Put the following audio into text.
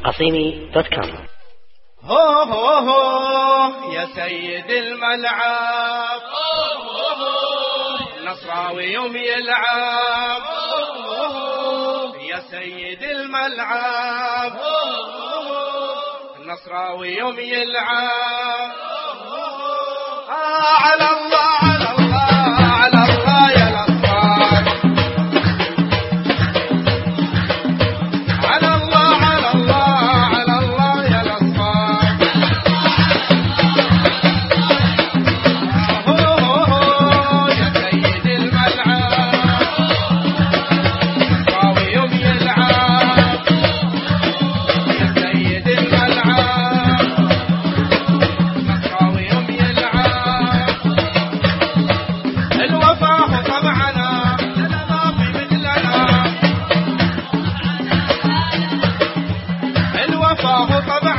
قصيمي.com. هو هو هو يا سيد الملعب، النصراوي يوم يلعب، يا سيد الملعب، النصراوي يوم يلعب. على الله على الله على الله يا الأصفار، على الله على الله على الله يا الأصفار. هو يا سيد الملعب، النصراوي يوم يلعب، يا سيد الملعب، النصراوي يوم يلعب. الوفاء طبعنا لنا ما في مثلنا، الوفاء طبعنا